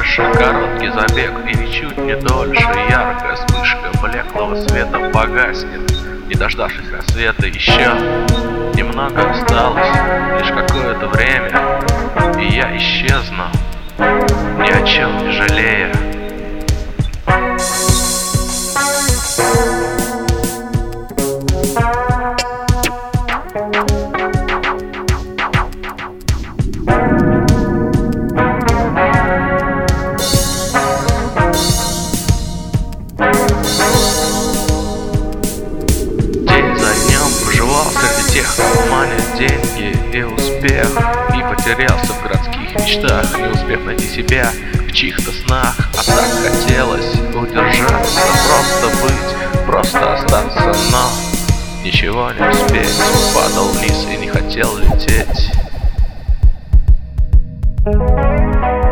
больше, короткий забег и ничуть не дольше. Яркая вспышка блеклого света погаснет, не дождавшись рассвета. Еще немного осталось, лишь какое-то время, и я исчезну, ни о чем не жалея. Среди тех, кто манит деньги и успех, и потерялся в городских мечтах, не успев найти себя в чьих-то снах. А так хотелось удержаться, просто быть, просто остаться, но ничего не успеть. Падал вниз и не хотел лететь.